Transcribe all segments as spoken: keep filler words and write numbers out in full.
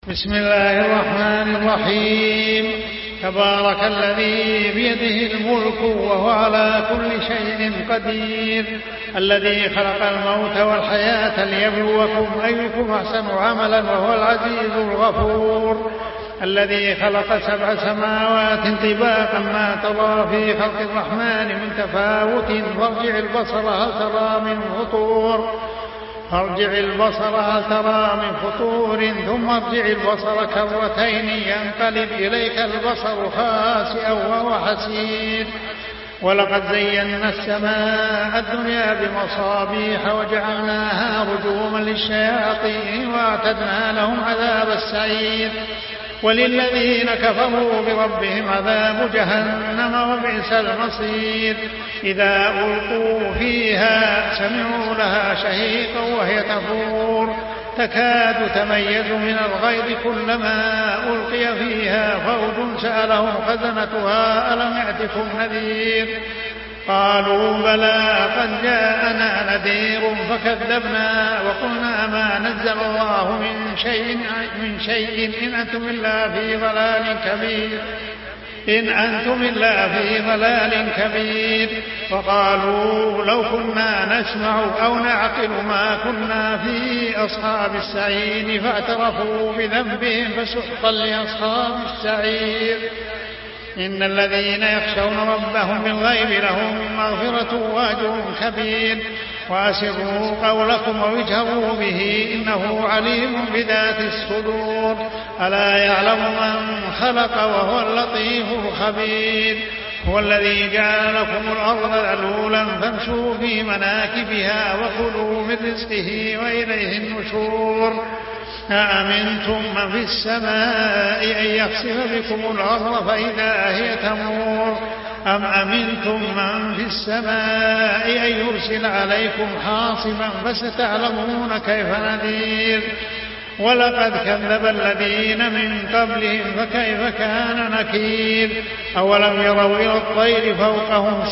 بسم الله الرحمن الرحيم. تبارك الذي بيده الملك وهو على كل شيء قدير، الذي خلق الموت والحياة ليبلوكم أيكم أحسن عملا وهو العزيز الغفور، الذي خلق سبع سماوات طباقا ما ترى في خلق الرحمن من تفاوت فارجع البصر هل ترى من فطور فارجع البصر هل ترى من فطور ثم ارجع البصر كرتين ينقلب إليك البصر خاسئا وهو حسير. ولقد زينا السماء الدنيا بمصابيح وجعلناها رجوما للشياطين وأعتدنا لهم عذاب السعير. وللذين كفروا بربهم عذاب جهنم وبئس المصير. إذا ألقوا فيها سمعوا لها شهيقا وهي تفور تكاد تميز من الغيظ كلما ألقي فيها فوج سألهم خزنتها ألم يأتكم نذير قالوا بلى قد جاءنا نذير فكذبنا وقلنا ما نزل الله من شيء من شيء إن أنتم إلا في ضلال كبير إن أنتم إلا في ضلال كبير. وقالوا لو كنا نسمع أو نعقل ما كنا في أصحاب السعير فاعترفوا بذنبهم فسحقا لأصحاب السعير. إن الذين يخشون ربهم بالغيب لهم مغفرة وأجر كبير. وأسروا قولكم واجهروا به إنه عليم بذات الصدور. ألا يعلم من خلق وهو اللطيف الخبير. هو الذي جعل لكم الأرض ذلولا فامشوا في مناكبها وكلوا من رزقه وإليه النشور. أأمنتم من في السماء أن يخسف بكم الأرض فإذا هي تمور أم أمنتم من في السماء أن يرسل عليكم حاصبا فستعلمون كيف نذير. ولقد كذب الذين من قبلهم فكيف كان نكير. أولم يروا إلى الطير فوقهم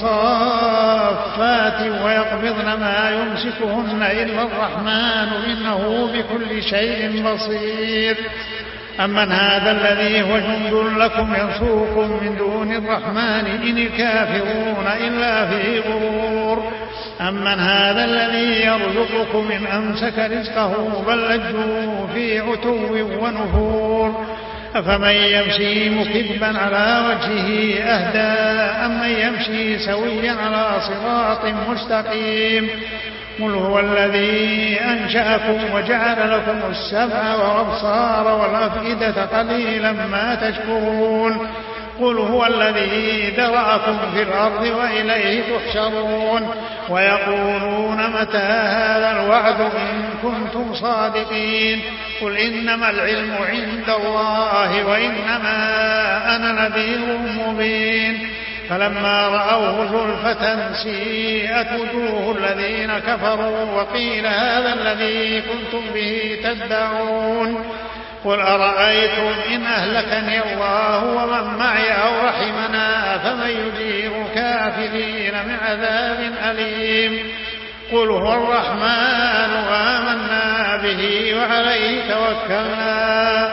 صافات ويقبضن ما يمسكهن إلا الرحمن إنه بكل شيء بصير. أمن هذا الذي هو جند لكم ينصركم من دون الرحمن إن الكافرون إلا في غرور. أمن هذا الذي يرزقكم إن أمسك رزقه بل لجوا في عتو ونفور. أفمن يمشي مكبا على وجهه أهدى أمن يمشي سويا على صراط مستقيم. قل هو الذي أنشأكم وجعل لكم السمع والأبصار والأفئدة قليلا ما تشكرون. قل هو الذي ذرأكم في الأرض وإليه تحشرون. ويقولون متى هذا الوعد إن كنتم صادقين. قل إنما العلم عند الله وإنما أنا نذير مبين. فلما رأوه زلفة سيئت وجوه الذين كفروا وقيل هذا الذي كنتم به تدعون. قل أرأيتم إن أهلكني الله ومن معي أو رحمنا فمن يجير الكافرين من عذاب أليم. قل هو الرحمن آمنا به وعليه توكلنا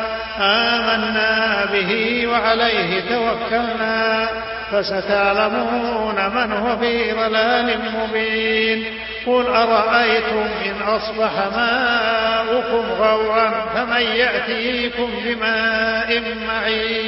آمنا به وعليه توكلنا فستعلمون من هو في ضلال مبين. قل أرأيتم إن أصبح ماؤكم غورا فمن يأتيكم بماء معين.